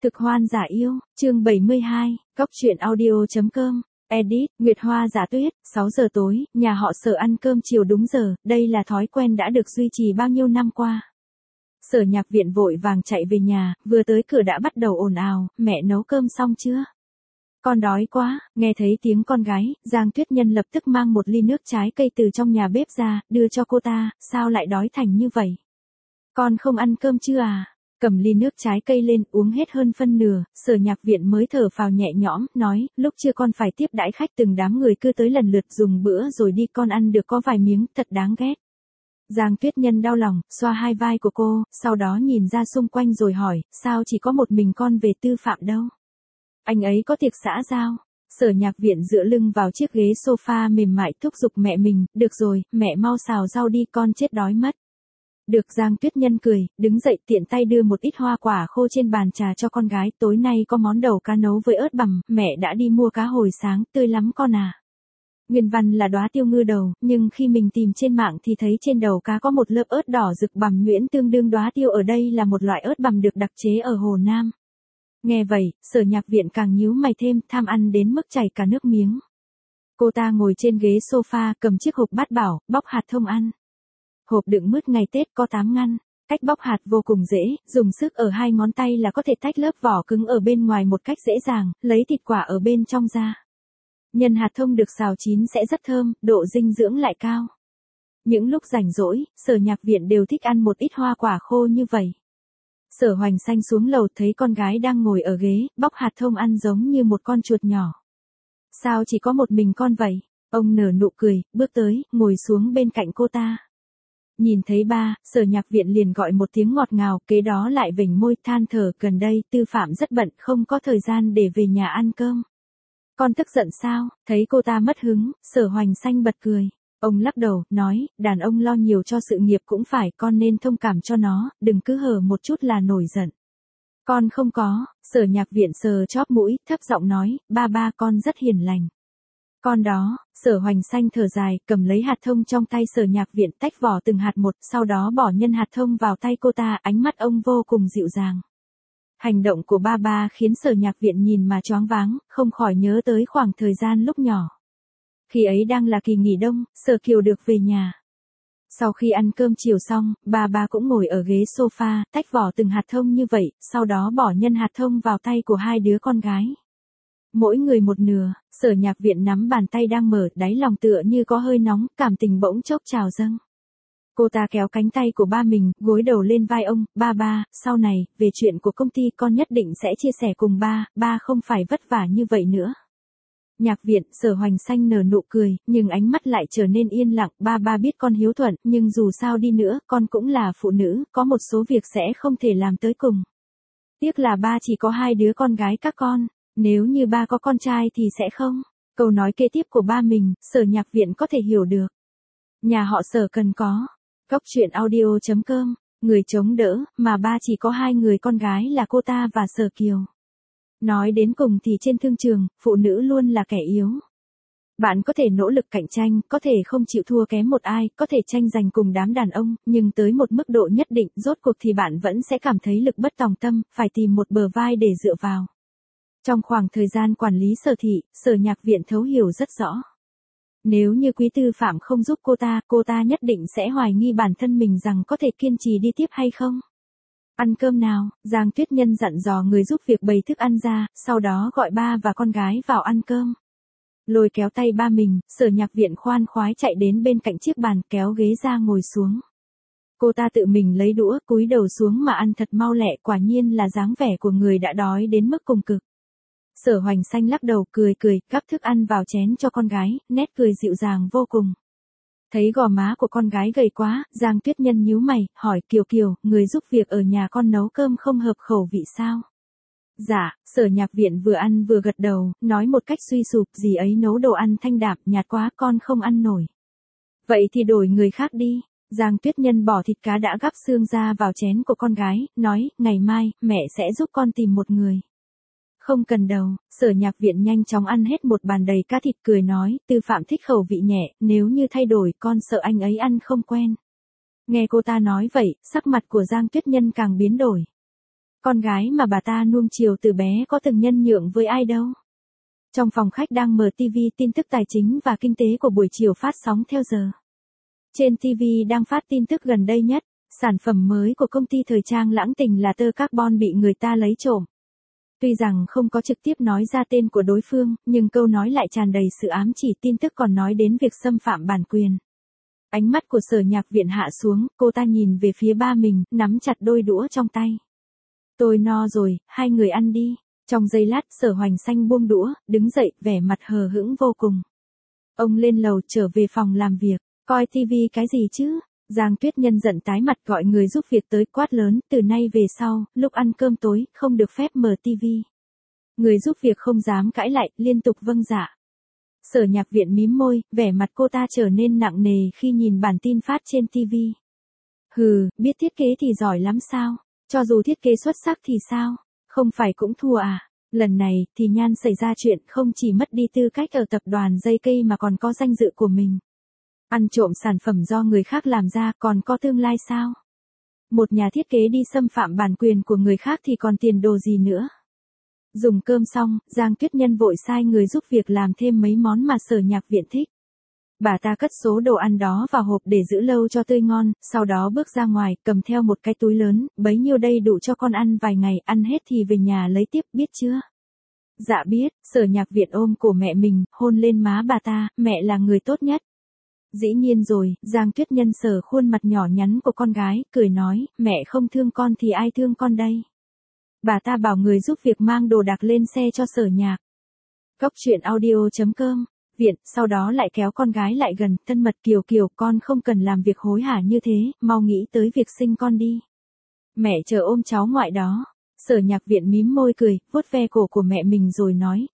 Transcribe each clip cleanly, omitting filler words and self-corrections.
Cực hoan giả yêu, chương 72, Cóc truyện audio.com, edit, Nguyệt Hoa giả tuyết, 6 giờ tối, nhà họ Sở ăn cơm chiều đúng giờ, đây là thói quen đã được duy trì bao nhiêu năm qua. Sở Nhạc Viện vội vàng chạy về nhà, vừa tới cửa đã bắt đầu ồn ào, mẹ nấu cơm xong chưa? Con đói quá, nghe thấy tiếng con gái, Giang Tuyết Nhân lập tức mang một ly nước trái cây từ trong nhà bếp ra, đưa cho cô ta, sao lại đói thành như vậy? Con không ăn cơm chưa à? Cầm ly nước trái cây lên uống hết hơn phân nửa, Sở Nhạc Viện mới thở phào nhẹ nhõm, nói, lúc chưa con phải tiếp đãi khách từng đám người cứ tới lần lượt dùng bữa rồi đi con ăn được có vài miếng, thật đáng ghét. Giang Tuyết Nhân đau lòng, xoa hai vai của cô, sau đó nhìn ra xung quanh rồi hỏi, sao chỉ có một mình con về Tư Phạm đâu? Anh ấy có tiệc xã giao. Sở Nhạc Viện dựa lưng vào chiếc ghế sofa mềm mại thúc giục mẹ mình, được rồi, mẹ mau xào rau đi con chết đói mất. Được. Giang Tuyết Nhân cười, đứng dậy tiện tay đưa một ít hoa quả khô trên bàn trà cho con gái, tối nay có món đầu cá nấu với ớt bằm, mẹ đã đi mua cá hồi sáng, tươi lắm con à. Nguyên văn là đóa tiêu ngư đầu, nhưng khi mình tìm trên mạng thì thấy trên đầu cá có một lớp ớt đỏ rực bằm nhuyễn tương đương đóa tiêu ở đây là một loại ớt bằm được đặc chế ở Hồ Nam. Nghe vậy, Sở Nhạc Viện càng nhíu mày thêm, tham ăn đến mức chảy cả nước miếng. Cô ta ngồi trên ghế sofa, cầm chiếc hộp bát bảo, bóc hạt thông ăn. Hộp đựng mứt ngày Tết có 8 ngăn. Cách bóc hạt vô cùng dễ, dùng sức ở 2 ngón tay là có thể tách lớp vỏ cứng ở bên ngoài một cách dễ dàng, lấy thịt quả ở bên trong ra. Nhân hạt thông được xào chín sẽ rất thơm, độ dinh dưỡng lại cao. Những lúc rảnh rỗi, Sở Nhạc Viện đều thích ăn một ít hoa quả khô như vậy. Sở Hoành Xanh xuống lầu thấy con gái đang ngồi ở ghế, bóc hạt thông ăn giống như một con chuột nhỏ. Sao chỉ có một mình con vậy? Ông nở nụ cười, bước tới, ngồi xuống bên cạnh cô ta. Nhìn thấy ba, Sở Nhạc Viện liền gọi một tiếng ngọt ngào, kế đó lại vểnh môi than thở, gần đây Tư Phạm rất bận, không có thời gian để về nhà ăn cơm. Con tức giận sao? Thấy cô ta mất hứng, Sở Hoành Xanh bật cười. Ông lắc đầu, nói, đàn ông lo nhiều cho sự nghiệp cũng phải, con nên thông cảm cho nó, đừng cứ hở một chút là nổi giận. Con không có. Sở Nhạc Viện sờ chóp mũi, thấp giọng nói, ba con rất hiền lành. Con đó. Sở Hoành Xanh thở dài, cầm lấy hạt thông trong tay Sở Nhạc Viện, tách vỏ từng hạt một, sau đó bỏ nhân hạt thông vào tay cô ta, ánh mắt ông vô cùng dịu dàng. Hành động của ba khiến Sở Nhạc Viện nhìn mà choáng váng, không khỏi nhớ tới khoảng thời gian lúc nhỏ. Khi ấy đang là kỳ nghỉ đông, Sở Kiều được về nhà. Sau khi ăn cơm chiều xong, ba cũng ngồi ở ghế sofa, tách vỏ từng hạt thông như vậy, sau đó bỏ nhân hạt thông vào tay của hai đứa con gái. Mỗi người một nửa, Sở Nhạc Viện nắm bàn tay đang mở, đáy lòng tựa như có hơi nóng, cảm tình bỗng chốc trào dâng. Cô ta kéo cánh tay của ba mình, gối đầu lên vai ông, ba, sau này, về chuyện của công ty con nhất định sẽ chia sẻ cùng ba không phải vất vả như vậy nữa. Nhạc Viện, Sở Hoành Xanh nở nụ cười, nhưng ánh mắt lại trở nên yên lặng, ba biết con hiếu thuận, nhưng dù sao đi nữa, con cũng là phụ nữ, có một số việc sẽ không thể làm tới cùng. Tiếc là ba chỉ có 2 đứa con gái các con, nếu như ba có con trai thì sẽ không. Câu nói kế tiếp của ba mình, Sở Nhạc Viện có thể hiểu được. Nhà họ Sở cần có. Cóc truyện audio.com, người chống đỡ, mà ba chỉ có 2 người con gái là cô ta và Sở Kiều. Nói đến cùng thì trên thương trường, phụ nữ luôn là kẻ yếu. Bạn có thể nỗ lực cạnh tranh, có thể không chịu thua kém một ai, có thể tranh giành cùng đám đàn ông, nhưng tới một mức độ nhất định, rốt cuộc thì bạn vẫn sẽ cảm thấy lực bất tòng tâm, phải tìm một bờ vai để dựa vào. Trong khoảng thời gian quản lý Sở thị, Sở Nhạc Viện thấu hiểu rất rõ. Nếu như Quý Tư Phạm không giúp cô ta nhất định sẽ hoài nghi bản thân mình rằng có thể kiên trì đi tiếp hay không. Ăn cơm nào, Giang Tuyết Nhân dặn dò người giúp việc bày thức ăn ra, sau đó gọi ba và con gái vào ăn cơm. Lôi kéo tay ba mình, Sở Nhạc Viện khoan khoái chạy đến bên cạnh chiếc bàn, kéo ghế ra ngồi xuống. Cô ta tự mình lấy đũa, cúi đầu xuống mà ăn thật mau lẹ, quả nhiên là dáng vẻ của người đã đói đến mức cùng cực. Sở Hoành Xanh lắc đầu, cười, gắp thức ăn vào chén cho con gái, nét cười dịu dàng vô cùng. Thấy gò má của con gái gầy quá, Giang Tuyết Nhân nhíu mày, hỏi, Kiều, người giúp việc ở nhà con nấu cơm không hợp khẩu vị sao? Dạ. Sở Nhạc Viện vừa ăn vừa gật đầu, nói một cách suy sụp, dì ấy nấu đồ ăn thanh đạm, nhạt quá, con không ăn nổi. Vậy thì đổi người khác đi. Giang Tuyết Nhân bỏ thịt cá đã gắp xương ra vào chén của con gái, nói, ngày mai, mẹ sẽ giúp con tìm một người. Không cần đâu. Sở Nhạc Viện nhanh chóng ăn hết một bàn đầy cá thịt, cười nói, Tư Phạm thích khẩu vị nhẹ, nếu như thay đổi con sợ anh ấy ăn không quen. Nghe cô ta nói vậy, sắc mặt của Giang Tuyết Nhân càng biến đổi. Con gái mà bà ta nuông chiều từ bé có từng nhân nhượng với ai đâu. Trong phòng khách đang mở TV, tin tức tài chính và kinh tế của buổi chiều phát sóng theo giờ. Trên TV đang phát tin tức gần đây nhất, sản phẩm mới của công ty thời trang Lãng Tình là tơ carbon bị người ta lấy trộm. Tuy rằng không có trực tiếp nói ra tên của đối phương, nhưng câu nói lại tràn đầy sự ám chỉ, tin tức còn nói đến việc xâm phạm bản quyền. Ánh mắt của Sở Nhạc Viện hạ xuống, cô ta nhìn về phía ba mình, nắm chặt đôi đũa trong tay. Tôi no rồi, hai người ăn đi. Trong giây lát Sở Hoành Xanh buông đũa, đứng dậy, vẻ mặt hờ hững vô cùng. Ông lên lầu trở về phòng làm việc, coi tivi cái gì chứ? Giang Tuyết Nhân giận tái mặt gọi người giúp việc tới quát lớn, từ nay về sau, lúc ăn cơm tối, không được phép mở tivi. Người giúp việc không dám cãi lại, liên tục vâng dạ. Sở Nhạc Viện mím môi, vẻ mặt cô ta trở nên nặng nề khi nhìn bản tin phát trên tivi. Hừ, biết thiết kế thì giỏi lắm sao? Cho dù thiết kế xuất sắc thì sao? Không phải cũng thua à? Lần này thì Nhan xảy ra chuyện, không chỉ mất đi tư cách ở tập đoàn dây cây mà còn có danh dự của mình. Ăn trộm sản phẩm do người khác làm ra còn có tương lai sao? Một nhà thiết kế đi xâm phạm bản quyền của người khác thì còn tiền đồ gì nữa? Dùng cơm xong, Giang Tuyết Nhân vội sai người giúp việc làm thêm mấy món mà Sở Nhạc Viện thích. Bà ta cất số đồ ăn đó vào hộp để giữ lâu cho tươi ngon, sau đó bước ra ngoài, cầm theo một cái túi lớn, bấy nhiêu đây đủ cho con ăn vài ngày, ăn hết thì về nhà lấy tiếp, biết chưa? Dạ biết. Sở Nhạc Viện ôm cổ mẹ mình, hôn lên má bà ta, mẹ là người tốt nhất. Dĩ nhiên rồi, Giang Tuyết Nhân sờ khuôn mặt nhỏ nhắn của con gái, cười nói, mẹ không thương con thì ai thương con đây? Bà ta bảo người giúp việc mang đồ đạc lên xe cho Sở Nhạc. Cóc truyện audio.com Viện, sau đó lại kéo con gái lại gần, thân mật Kiều Kiều, con không cần làm việc hối hả như thế, mau nghĩ tới việc sinh con đi. Mẹ chờ ôm cháu ngoại đó. Sở Nhạc Viện mím môi cười, vuốt ve cổ của mẹ mình rồi nói,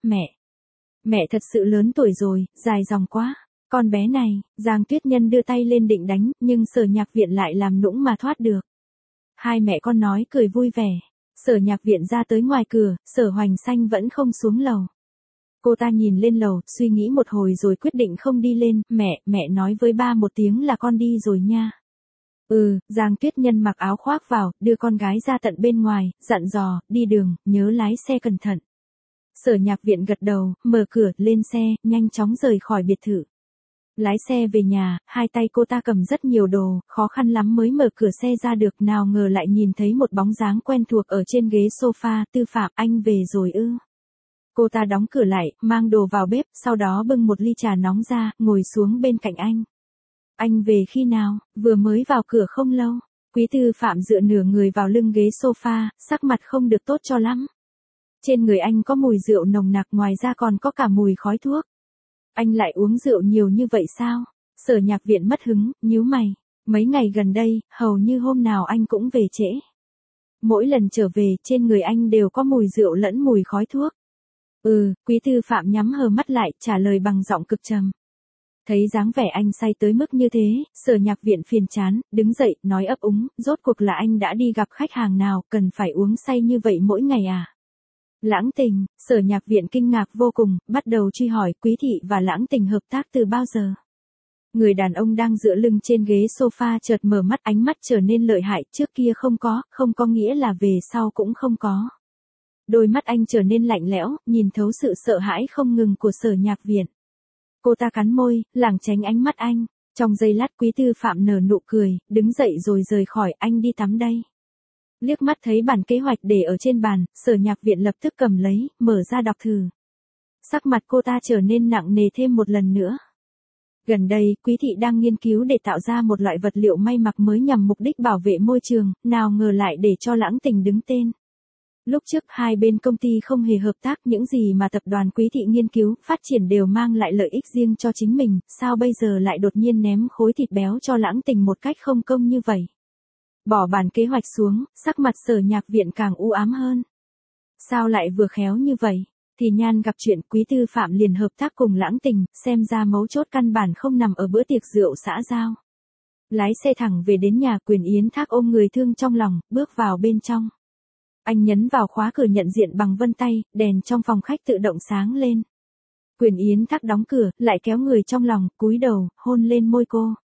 mẹ thật sự lớn tuổi rồi, dài dòng quá. Con bé này, Giang Tuyết Nhân đưa tay lên định đánh, nhưng Sở Nhạc Viện lại làm nũng mà thoát được. Hai mẹ con nói cười vui vẻ. Sở Nhạc Viện ra tới ngoài cửa, Sở Hoành Xanh vẫn không xuống lầu. Cô ta nhìn lên lầu, suy nghĩ một hồi rồi quyết định không đi lên, mẹ nói với ba một tiếng là con đi rồi nha. Giang Tuyết Nhân mặc áo khoác vào, đưa con gái ra tận bên ngoài, dặn dò, đi đường, nhớ lái xe cẩn thận. Sở Nhạc Viện gật đầu, mở cửa, lên xe, nhanh chóng rời khỏi biệt thự. Lái xe về nhà, hai tay cô ta cầm rất nhiều đồ, khó khăn lắm mới mở cửa xe ra được, nào ngờ lại nhìn thấy một bóng dáng quen thuộc ở trên ghế sofa, Tư Phạm, anh về rồi ư? Cô ta đóng cửa lại, mang đồ vào bếp, sau đó bưng một ly trà nóng ra, ngồi xuống bên cạnh anh. Anh về khi nào? Vừa mới vào cửa không lâu. Quý Tư Phạm dựa nửa người vào lưng ghế sofa, sắc mặt không được tốt cho lắm. Trên người anh có mùi rượu nồng nặc, ngoài ra còn có cả mùi khói thuốc. Anh lại uống rượu nhiều như vậy sao? Sở Nhạc Viện mất hứng, nhíu mày. Mấy ngày gần đây, hầu như hôm nào anh cũng về trễ. Mỗi lần trở về, trên người anh đều có mùi rượu lẫn mùi khói thuốc. Quý Tư Phạm nhắm hờ mắt lại, trả lời bằng giọng cực trầm. Thấy dáng vẻ anh say tới mức như thế, Sở Nhạc Viện phiền chán, đứng dậy, nói ấp úng, rốt cuộc là anh đã đi gặp khách hàng nào, cần phải uống say như vậy mỗi ngày à? Lãng Tình, Sở Nhạc Viện kinh ngạc vô cùng, bắt đầu truy hỏi Quý Thị và Lãng Tình hợp tác từ bao giờ. Người đàn ông đang dựa lưng trên ghế sofa chợt mở mắt, ánh mắt trở nên lợi hại, trước kia không có nghĩa là về sau cũng không có. Đôi mắt anh trở nên lạnh lẽo, nhìn thấu sự sợ hãi không ngừng của Sở Nhạc Viện. Cô ta cắn môi, lảng tránh ánh mắt anh. Trong giây lát Quý Tư Phạm nở nụ cười, đứng dậy rồi rời khỏi, anh đi tắm đây. Liếc mắt thấy bản kế hoạch để ở trên bàn, Sở Nhạc Viện lập tức cầm lấy, mở ra đọc thử. Sắc mặt cô ta trở nên nặng nề thêm một lần nữa. Gần đây, Quý Thị đang nghiên cứu để tạo ra một loại vật liệu may mặc mới nhằm mục đích bảo vệ môi trường, nào ngờ lại để cho Lãng Tình đứng tên. Lúc trước hai bên công ty không hề hợp tác, những gì mà tập đoàn Quý Thị nghiên cứu, phát triển đều mang lại lợi ích riêng cho chính mình, sao bây giờ lại đột nhiên ném khối thịt béo cho Lãng Tình một cách không công như vậy? Bỏ bản kế hoạch xuống, sắc mặt Sở Nhạc Viện càng u ám hơn. Sao lại vừa khéo như vậy? Thì Nhan gặp chuyện, Quý Tư Phạm liền hợp tác cùng Lãng Tình, xem ra mấu chốt căn bản không nằm ở bữa tiệc rượu xã giao. Lái xe thẳng về đến nhà, Quyền Yến Thác ôm người thương trong lòng, bước vào bên trong. Anh nhấn vào khóa cửa nhận diện bằng vân tay, đèn trong phòng khách tự động sáng lên. Quyền Yến Thác đóng cửa, lại kéo người trong lòng, cúi đầu, hôn lên môi cô.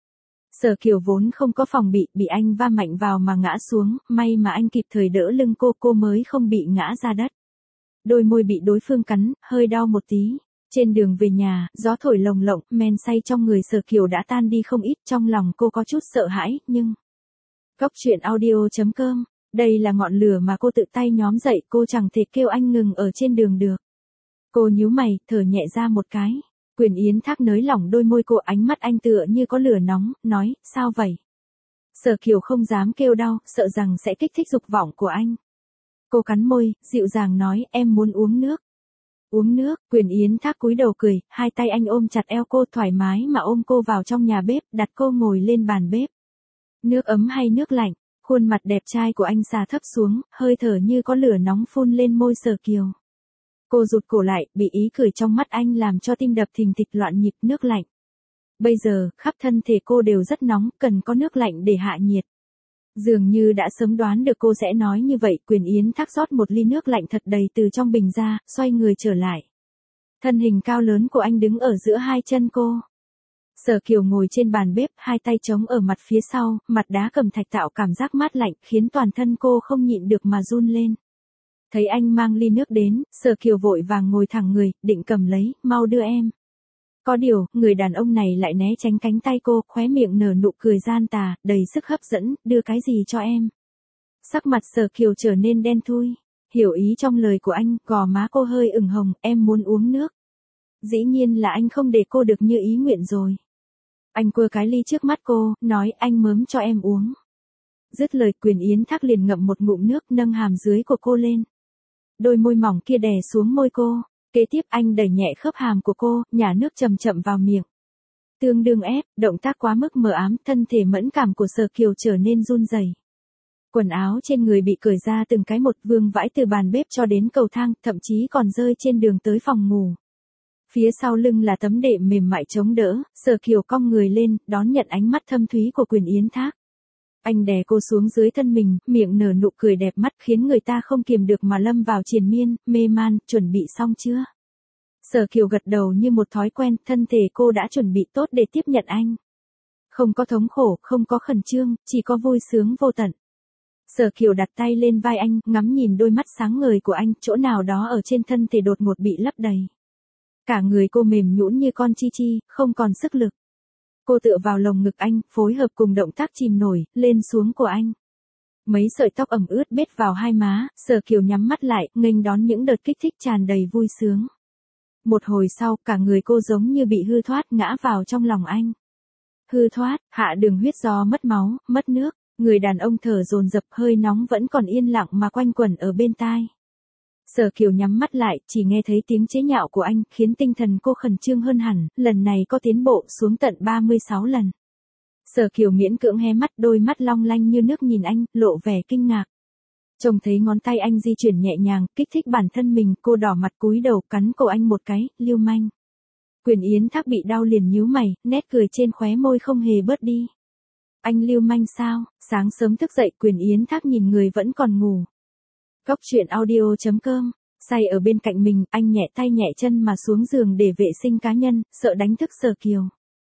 Sở Kiều vốn không có phòng bị anh va mạnh vào mà ngã xuống, may mà anh kịp thời đỡ lưng cô mới không bị ngã ra đất. Đôi môi bị đối phương cắn, hơi đau một tí. Trên đường về nhà, gió thổi lồng lộng, men say trong người Sở Kiều đã tan đi không ít, trong lòng cô có chút sợ hãi, nhưng... Cốc truyện audio.com, đây là ngọn lửa mà cô tự tay nhóm dậy, cô chẳng thể kêu anh ngừng ở trên đường được. Cô nhíu mày, thở nhẹ ra một cái. Quyền Yến Thác nới lỏng đôi môi cô, ánh mắt anh tựa như có lửa nóng, nói, sao vậy? Sở Kiều không dám kêu đau, sợ rằng sẽ kích thích dục vọng của anh. Cô cắn môi, dịu dàng nói, em muốn uống nước. Uống nước, Quyền Yến Thác cúi đầu cười, hai tay anh ôm chặt eo cô thoải mái mà ôm cô vào trong nhà bếp, đặt cô ngồi lên bàn bếp. Nước ấm hay nước lạnh, khuôn mặt đẹp trai của anh xà thấp xuống, hơi thở như có lửa nóng phun lên môi Sở Kiều. Cô rụt cổ lại, bị ý cười trong mắt anh làm cho tim đập thình thịch loạn nhịp. Nước lạnh. Bây giờ, khắp thân thể cô đều rất nóng, cần có nước lạnh để hạ nhiệt. Dường như đã sớm đoán được cô sẽ nói như vậy, Quyền Yến Thác rót một ly nước lạnh thật đầy từ trong bình ra, xoay người trở lại. Thân hình cao lớn của anh đứng ở giữa hai chân cô. Sở Kiều ngồi trên bàn bếp, hai tay chống ở mặt phía sau, mặt đá cẩm thạch tạo cảm giác mát lạnh, khiến toàn thân cô không nhịn được mà run lên. Thấy anh mang ly nước đến, Sở Kiều vội vàng ngồi thẳng người, định cầm lấy, mau đưa em. Có điều, người đàn ông này lại né tránh cánh tay cô, khóe miệng nở nụ cười gian tà, đầy sức hấp dẫn, đưa cái gì cho em. Sắc mặt Sở Kiều trở nên đen thui, hiểu ý trong lời của anh, gò má cô hơi ửng hồng, em muốn uống nước. Dĩ nhiên là anh không để cô được như ý nguyện rồi. Anh quơ cái ly trước mắt cô, nói anh mớm cho em uống. Dứt lời Quyền Yến Thác liền ngậm một ngụm nước, nâng hàm dưới của cô lên. Đôi môi mỏng kia đè xuống môi cô, kế tiếp anh đẩy nhẹ khớp hàm của cô, nhả nước chậm chậm vào miệng. Tương đương ép, động tác quá mức mờ ám, thân thể mẫn cảm của Sở Kiều trở nên run rẩy. Quần áo trên người bị cởi ra từng cái một, vương vãi từ bàn bếp cho đến cầu thang, thậm chí còn rơi trên đường tới phòng ngủ. Phía sau lưng là tấm đệm mềm mại chống đỡ, Sở Kiều cong người lên, đón nhận ánh mắt thâm thúy của Quyền Yến Thác. Anh đè cô xuống dưới thân mình, miệng nở nụ cười đẹp mắt khiến người ta không kiềm được mà lâm vào triền miên, mê man, chuẩn bị xong chưa? Sở Kiều gật đầu như một thói quen, thân thể cô đã chuẩn bị tốt để tiếp nhận anh. Không có thống khổ, không có khẩn trương, chỉ có vui sướng vô tận. Sở Kiều đặt tay lên vai anh, ngắm nhìn đôi mắt sáng ngời của anh, chỗ nào đó ở trên thân thể đột ngột bị lấp đầy. Cả người cô mềm nhũn như con chi chi, không còn sức lực. Cô tựa vào lồng ngực anh, phối hợp cùng động tác chìm nổi, lên xuống của anh. Mấy sợi tóc ẩm ướt bết vào hai má, Sở Kiều nhắm mắt lại, nghênh đón những đợt kích thích tràn đầy vui sướng. Một hồi sau, cả người cô giống như bị hư thoát, ngã vào trong lòng anh. Hư thoát, hạ đường huyết do mất máu, mất nước, người đàn ông thở dồn dập, hơi nóng vẫn còn yên lặng mà quanh quẩn ở bên tai. Sở Kiều nhắm mắt lại, chỉ nghe thấy tiếng chế nhạo của anh, khiến tinh thần cô khẩn trương hơn hẳn, lần này có tiến bộ xuống tận 36 lần. Sở Kiều miễn cưỡng hé mắt, đôi mắt long lanh như nước nhìn anh, lộ vẻ kinh ngạc. Trông thấy ngón tay anh di chuyển nhẹ nhàng, kích thích bản thân mình, cô đỏ mặt cúi đầu cắn cổ anh một cái, lưu manh. Quyền Yến Thác bị đau liền nhíu mày, nét cười trên khóe môi không hề bớt đi. Anh lưu manh sao? Sáng sớm thức dậy, Quyền Yến Thác nhìn người vẫn còn ngủ. Cốc truyện audio.com, say ở bên cạnh mình, anh nhẹ tay nhẹ chân mà xuống giường để vệ sinh cá nhân, sợ đánh thức Sở Kiều.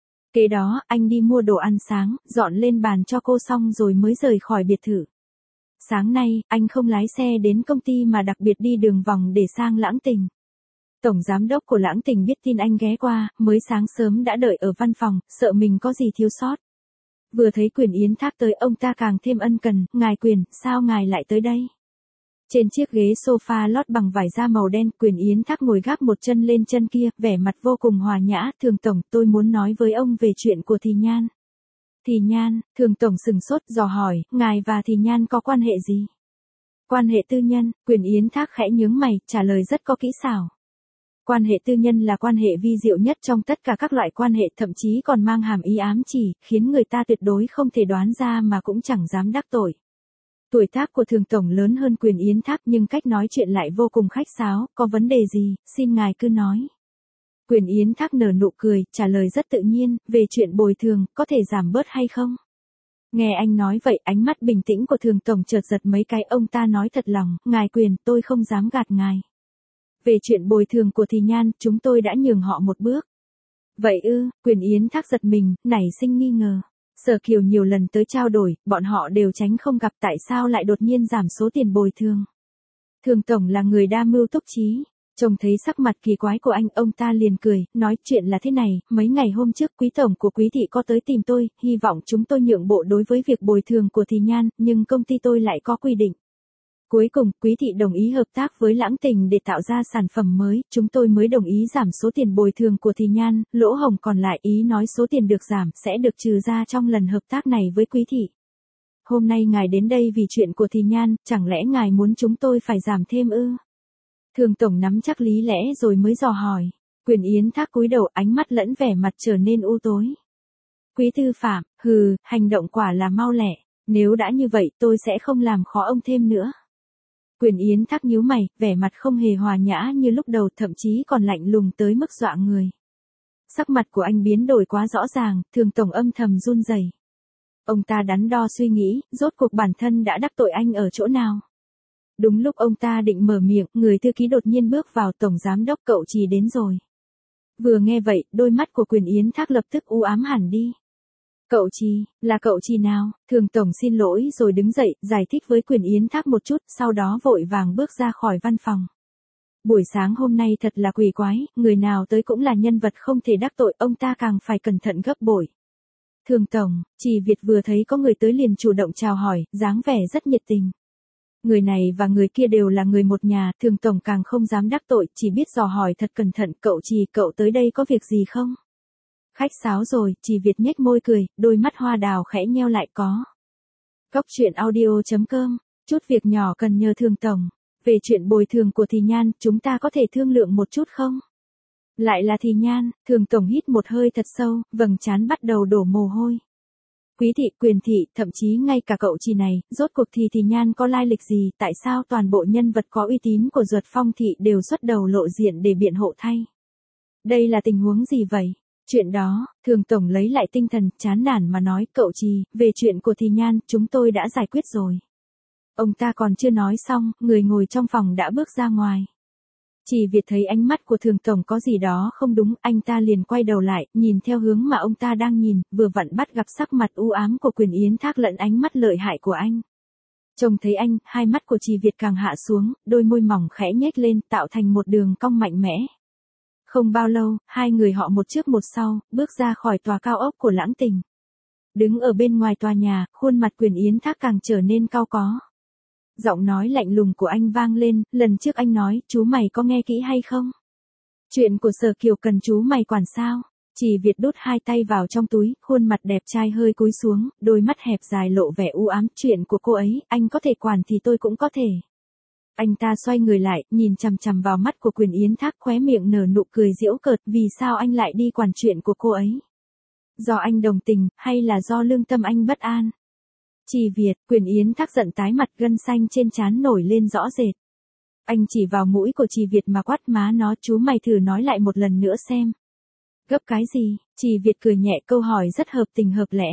Kế đó, anh đi mua đồ ăn sáng, dọn lên bàn cho cô xong rồi mới rời khỏi biệt thự. Sáng nay, anh không lái xe đến công ty mà đặc biệt đi đường vòng để sang Lãng Tình. Tổng giám đốc của Lãng Tình biết tin anh ghé qua, mới sáng sớm đã đợi ở văn phòng, sợ mình có gì thiếu sót. Vừa thấy Quyền Yến Thác tới, ông ta càng thêm ân cần, ngài Quyền, sao ngài lại tới đây? Trên chiếc ghế sofa lót bằng vải da màu đen, Quyền Yến Thác ngồi gác một chân lên chân kia, vẻ mặt vô cùng hòa nhã, Thường Tổng, tôi muốn nói với ông về chuyện của Thì Nhan. Thì Nhan, Thường Tổng sừng sốt, dò hỏi, ngài và Thì Nhan có quan hệ gì? Quan hệ tư nhân, Quyền Yến Thác khẽ nhướng mày, trả lời rất có kỹ xảo. Quan hệ tư nhân là quan hệ vi diệu nhất trong tất cả các loại quan hệ, thậm chí còn mang hàm ý ám chỉ, khiến người ta tuyệt đối không thể đoán ra mà cũng chẳng dám đắc tội. Tuổi tác của Thường Tổng lớn hơn Quyền Yến Thác nhưng cách nói chuyện lại vô cùng khách sáo, có vấn đề gì, xin ngài cứ nói. Quyền Yến Thác nở nụ cười, trả lời rất tự nhiên, về chuyện bồi thường, có thể giảm bớt hay không? Nghe anh nói vậy, ánh mắt bình tĩnh của Thường Tổng chợt giật mấy cái, ông ta nói thật lòng, ngài Quyền, tôi không dám gạt ngài. Về chuyện bồi thường của Thì Nhan, chúng tôi đã nhường họ một bước. Vậy ư? Quyền Yến Thác giật mình, nảy sinh nghi ngờ. Sở Kiều nhiều lần tới trao đổi, bọn họ đều tránh không gặp tại sao lại đột nhiên giảm số tiền bồi thường. Thường tổng là người đa mưu túc trí. Trông thấy sắc mặt kỳ quái của anh, ông ta liền cười, nói chuyện là thế này, mấy ngày hôm trước quý tổng của quý thị có tới tìm tôi, hy vọng chúng tôi nhượng bộ đối với việc bồi thường của Thì Nhan, nhưng công ty tôi lại có quy định. Cuối cùng, quý thị đồng ý hợp tác với Lãng Tình để tạo ra sản phẩm mới, chúng tôi mới đồng ý giảm số tiền bồi thường của Thì Nhan, lỗ hổng còn lại ý nói số tiền được giảm sẽ được trừ ra trong lần hợp tác này với quý thị. Hôm nay ngài đến đây vì chuyện của Thì Nhan, chẳng lẽ ngài muốn chúng tôi phải giảm thêm ư? Thường tổng nắm chắc lý lẽ rồi mới dò hỏi. Quyền Yến Thác cúi đầu, ánh mắt lẫn vẻ mặt trở nên u tối. Quý tư phạm, hành động quả là mau lẹ, nếu đã như vậy tôi sẽ không làm khó ông thêm nữa. Quyền Yến Thác nhíu mày, vẻ mặt không hề hòa nhã như lúc đầu, thậm chí còn lạnh lùng tới mức dọa người. Sắc mặt của anh biến đổi quá rõ ràng, Thường tổng âm thầm run rẩy. Ông ta đắn đo suy nghĩ, rốt cuộc bản thân đã đắc tội anh ở chỗ nào. Đúng lúc ông ta định mở miệng, người thư ký đột nhiên bước vào, tổng giám đốc cậu Trì đến rồi. Vừa nghe vậy, đôi mắt của Quyền Yến Thác lập tức u ám hẳn đi. Cậu Trì, là cậu Trì nào? Thường tổng xin lỗi rồi đứng dậy, giải thích với Quyền Yến Thác một chút, sau đó vội vàng bước ra khỏi văn phòng. Buổi sáng hôm nay thật là quỷ quái, người nào tới cũng là nhân vật không thể đắc tội, ông ta càng phải cẩn thận gấp bội. Thường tổng, Trì Việt vừa thấy có người tới liền chủ động chào hỏi, dáng vẻ rất nhiệt tình. Người này và người kia đều là người một nhà, Thường tổng càng không dám đắc tội, chỉ biết dò hỏi thật cẩn thận, cậu Trì, cậu tới đây có việc gì không? Khách sáo rồi, Trì Việt nhếch môi cười, đôi mắt hoa đào khẽ nheo lại, có. Góc truyện audio.com, chút việc nhỏ cần nhờ Thường tổng. Về chuyện bồi thường của Thì Nhan, chúng ta có thể thương lượng một chút không? Lại là Thì Nhan, Thường tổng hít một hơi thật sâu, vầng trán bắt đầu đổ mồ hôi. Quý thị, Quyền thị, thậm chí ngay cả cậu Trì này, rốt cuộc Thì Nhan có lai lịch gì, tại sao toàn bộ nhân vật có uy tín của Duật Phong thị đều xuất đầu lộ diện để biện hộ thay? Đây là tình huống gì vậy? Chuyện đó, Thường tổng lấy lại tinh thần, chán nản mà nói, cậu Trì, về chuyện của Thì Nhan, chúng tôi đã giải quyết rồi. Ông ta còn chưa nói xong, người ngồi trong phòng đã bước ra ngoài. Trì Việt thấy ánh mắt của Thường tổng có gì đó không đúng, anh ta liền quay đầu lại, nhìn theo hướng mà ông ta đang nhìn, vừa vặn bắt gặp sắc mặt u ám của Quyền Yến Thác lẫn ánh mắt lợi hại của anh. Trông thấy anh, hai mắt của Trì Việt càng hạ xuống, đôi môi mỏng khẽ nhếch lên, tạo thành một đường cong mạnh mẽ. Không bao lâu, hai người họ một trước một sau, bước ra khỏi tòa cao ốc của Lãng Tình. Đứng ở bên ngoài tòa nhà, khuôn mặt Quyền Yến Thác càng trở nên cau có. Giọng nói lạnh lùng của anh vang lên, lần trước anh nói, chú mày có nghe kỹ hay không? Chuyện của Sở Kiều cần chú mày quản sao? Trì Việt đút hai tay vào trong túi, khuôn mặt đẹp trai hơi cúi xuống, đôi mắt hẹp dài lộ vẻ u ám, chuyện của cô ấy, anh có thể quản thì tôi cũng có thể. Anh ta xoay người lại, nhìn chằm chằm vào mắt của Quyền Yến Thác, khóe miệng nở nụ cười giễu cợt, vì sao anh lại đi quản chuyện của cô ấy? Do anh đồng tình, hay là do lương tâm anh bất an? Trì Việt, Quyền Yến Thác giận tái mặt, gân xanh trên trán nổi lên rõ rệt. Anh chỉ vào mũi của Trì Việt mà quát, má nó, chú mày thử nói lại một lần nữa xem. Gấp cái gì? Trì Việt cười nhẹ, câu hỏi rất hợp tình hợp lẽ.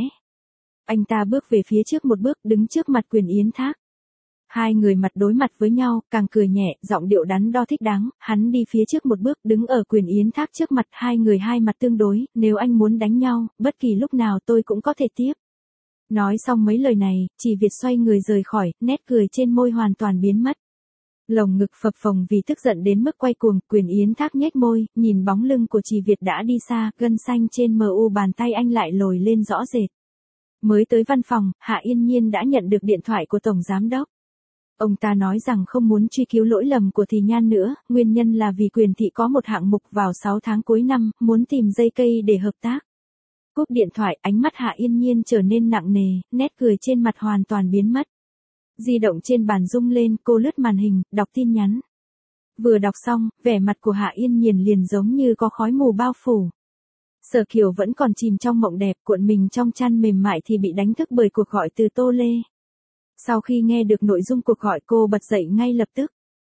Anh ta bước về phía trước một bước, đứng trước mặt Quyền Yến Thác. Hai người mặt đối mặt với nhau, càng cười nhẹ, giọng điệu đắn đo thích đáng, hắn đi phía trước một bước, đứng ở Quyền Yến Thác trước mặt, hai người hai mặt tương đối, nếu anh muốn đánh nhau, bất kỳ lúc nào tôi cũng có thể tiếp. Nói xong mấy lời này, Trì Việt xoay người rời khỏi, nét cười trên môi hoàn toàn biến mất. Lồng ngực phập phồng vì tức giận đến mức quay cuồng, Quyền Yến Thác nhếch môi, nhìn bóng lưng của Trì Việt đã đi xa, gân xanh trên mu bàn tay anh lại lồi lên rõ rệt. Mới tới văn phòng, Hạ Yên Nhiên đã nhận được điện thoại của Tổng Giám Đốc. Ông ta nói rằng không muốn truy cứu lỗi lầm của Thì Nhan nữa, nguyên nhân là vì Quyền thị có một hạng mục vào 6 tháng cuối năm, muốn tìm dây cây để hợp tác. Cúp điện thoại, ánh mắt Hạ Yên Nhiên trở nên nặng nề, nét cười trên mặt hoàn toàn biến mất. Di động trên bàn rung lên, cô lướt màn hình, đọc tin nhắn. Vừa đọc xong, vẻ mặt của Hạ Yên Nhiên liền giống như có khói mù bao phủ. Sở Kiều vẫn còn chìm trong mộng đẹp, cuộn mình trong chăn mềm mại thì bị đánh thức bởi cuộc gọi từ Tô Lê. Sau khi nghe được nội dung cuộc gọi, cô bật dậy ngay lập tức.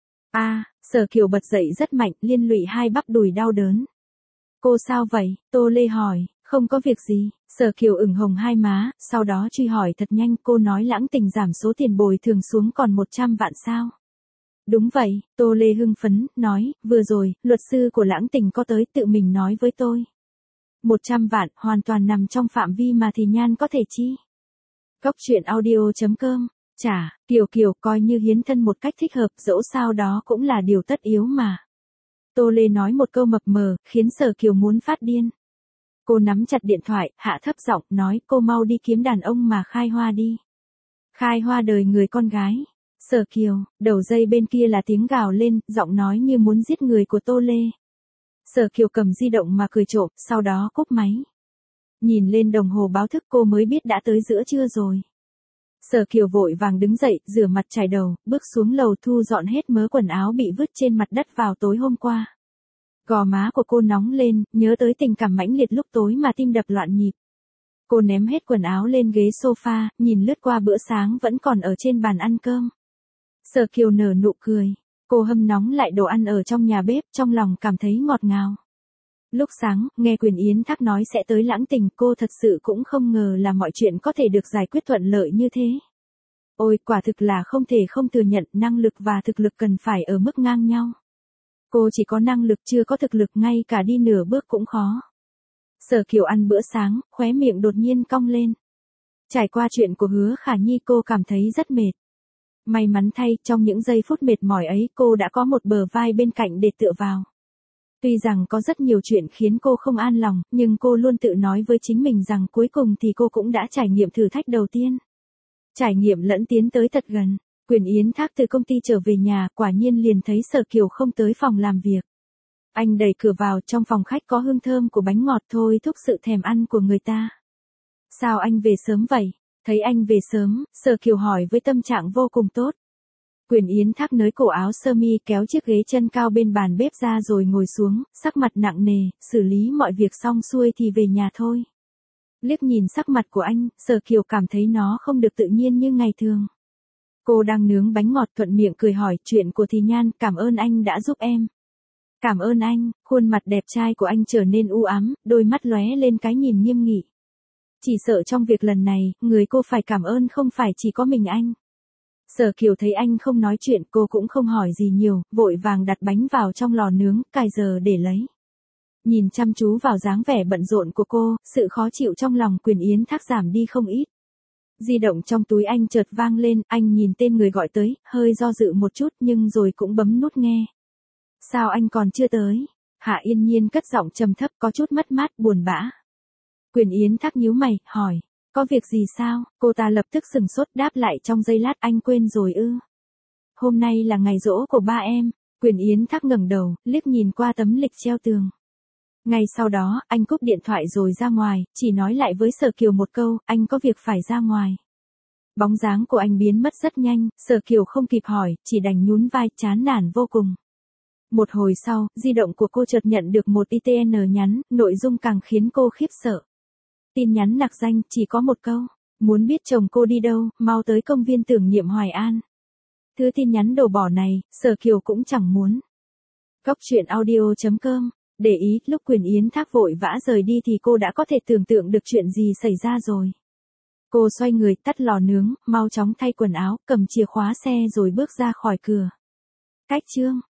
Sở Kiều bật dậy rất mạnh, liên lụy hai bắp đùi đau đớn. Cô sao vậy? Tô Lê hỏi. Không có việc gì, Sở Kiều ửng hồng hai má, sau đó truy hỏi thật nhanh, cô nói Lãng Tình giảm số tiền bồi thường xuống còn 100 vạn sao? Đúng vậy, Tô Lê hưng phấn, nói, vừa rồi, luật sư của Lãng Tình có tới tự mình nói với tôi. 100 vạn, hoàn toàn nằm trong phạm vi mà thì nhan có thể chi. Cốc truyện audio.com. Chả, Kiều Kiều coi như hiến thân một cách thích hợp, dẫu sao đó cũng là điều tất yếu mà. Tô Lê nói một câu mập mờ, khiến Sở Kiều muốn phát điên. Cô nắm chặt điện thoại, hạ thấp giọng, nói cô mau đi kiếm đàn ông mà khai hoa đi. Khai hoa đời người con gái. Sở Kiều, đầu dây bên kia là tiếng gào lên, giọng nói như muốn giết người của Tô Lê. Sở Kiều cầm di động mà cười trộm, sau đó cúp máy. Nhìn lên đồng hồ báo thức cô mới biết đã tới giữa trưa rồi. Sở Kiều vội vàng đứng dậy, rửa mặt chải đầu, bước xuống lầu thu dọn hết mớ quần áo bị vứt trên mặt đất vào tối hôm qua. Gò má của cô nóng lên, nhớ tới tình cảm mãnh liệt lúc tối mà tim đập loạn nhịp. Cô ném hết quần áo lên ghế sofa, nhìn lướt qua bữa sáng vẫn còn ở trên bàn ăn cơm. Sở Kiều nở nụ cười. Cô hâm nóng lại đồ ăn ở trong nhà bếp, trong lòng cảm thấy ngọt ngào. Lúc sáng, nghe Quyền Yến Thác nói sẽ tới Lãng Tình, cô thật sự cũng không ngờ là mọi chuyện có thể được giải quyết thuận lợi như thế. Ôi, quả thực là không thể không thừa nhận, năng lực và thực lực cần phải ở mức ngang nhau. Cô chỉ có năng lực chưa có thực lực, ngay cả đi nửa bước cũng khó. Sở Kiều ăn bữa sáng, khóe miệng đột nhiên cong lên. Trải qua chuyện của Hứa Khả Nhi cô cảm thấy rất mệt. May mắn thay, trong những giây phút mệt mỏi ấy cô đã có một bờ vai bên cạnh để tựa vào. Tuy rằng có rất nhiều chuyện khiến cô không an lòng, nhưng cô luôn tự nói với chính mình rằng cuối cùng thì cô cũng đã trải nghiệm thử thách đầu tiên. Trải nghiệm lẫn tiến tới thật gần. Quyền Yến Thác từ công ty trở về nhà, quả nhiên liền thấy Sở Kiều không tới phòng làm việc. Anh đẩy cửa vào, trong phòng khách có hương thơm của bánh ngọt thôi thúc sự thèm ăn của người ta. Sao anh về sớm vậy? Thấy anh về sớm, Sở Kiều hỏi với tâm trạng vô cùng tốt. Quyền Yến Thác nới cổ áo sơ mi, kéo chiếc ghế chân cao bên bàn bếp ra rồi ngồi xuống, sắc mặt nặng nề, xử lý mọi việc xong xuôi thì về nhà thôi. Liếc nhìn sắc mặt của anh, Sở Kiều cảm thấy nó không được tự nhiên như ngày thường. Cô đang nướng bánh ngọt thuận miệng cười hỏi chuyện của Thì Nhan, cảm ơn anh đã giúp em. Cảm ơn anh, khuôn mặt đẹp trai của anh trở nên u ám, đôi mắt lóe lên cái nhìn nghiêm nghị. Chỉ sợ trong việc lần này, người cô phải cảm ơn không phải chỉ có mình anh. Sở Kiều thấy anh không nói chuyện, cô cũng không hỏi gì nhiều, vội vàng đặt bánh vào trong lò nướng, cài giờ để lấy. Nhìn chăm chú vào dáng vẻ bận rộn của cô, sự khó chịu trong lòng Quyền Yến Thác giảm đi không ít. Di động trong túi anh chợt vang lên, anh nhìn tên người gọi tới, hơi do dự một chút nhưng rồi cũng bấm nút nghe. Sao anh còn chưa tới? Hạ Yên Nhiên cất giọng trầm thấp, có chút mất mát, buồn bã. Quyền Yến Thác nhíu mày, hỏi, có việc gì sao? Cô ta lập tức sừng sốt, đáp lại trong giây lát, anh quên rồi ư? Hôm nay là ngày giỗ của ba em. Quyền Yến Thác ngẩng đầu, liếc nhìn qua tấm lịch treo tường. Ngay sau đó, anh cúp điện thoại rồi ra ngoài, chỉ nói lại với Sở Kiều một câu, anh có việc phải ra ngoài. Bóng dáng của anh biến mất rất nhanh, Sở Kiều không kịp hỏi, chỉ đành nhún vai, chán nản vô cùng. Một hồi sau, di động của cô chợt nhận được một ITN nhắn, nội dung càng khiến cô khiếp sợ. Tin nhắn nặc danh, chỉ có một câu, muốn biết chồng cô đi đâu, mau tới công viên tưởng niệm Hoài An. Thứ tin nhắn đổ bỏ này, Sở Kiều cũng chẳng muốn. Cốc truyện audio.com. Để ý, lúc Quyền Yến Thác vội vã rời đi thì cô đã có thể tưởng tượng được chuyện gì xảy ra rồi. Cô xoay người, tắt lò nướng, mau chóng thay quần áo, cầm chìa khóa xe rồi bước ra khỏi cửa. Cách chương